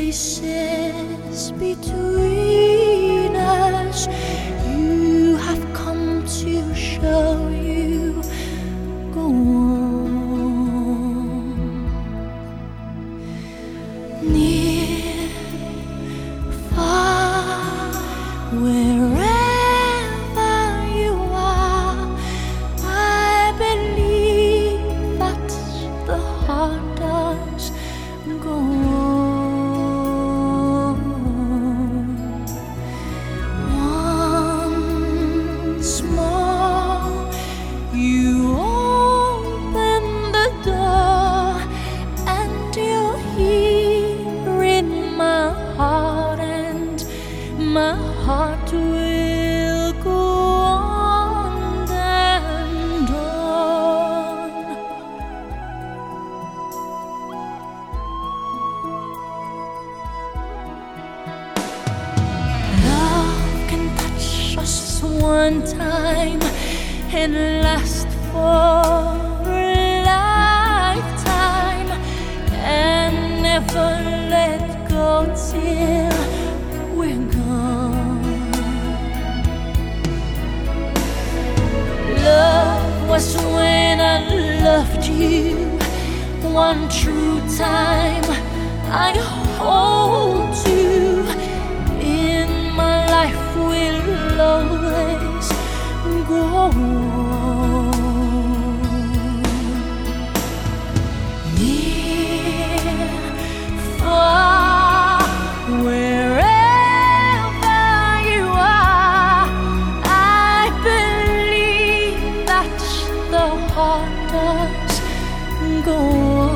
spaces between us. You have come to show you go on. Near, far, wherever you are, I believe that the heart does go on. Once more, you open the door, and you're here in my heart, and my heart will go on and on. Love can touch us one time and last for a lifetime, and never let go till we're gone. Love was when I loved you one true time. I hold you in my life, will always go on. Near, far, wherever you are, I believe that the heart does go on.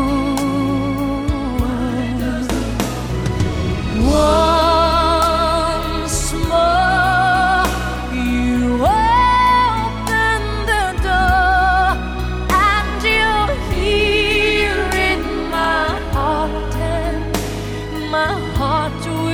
Once more, you open the door, and you're here in my heart, and my heart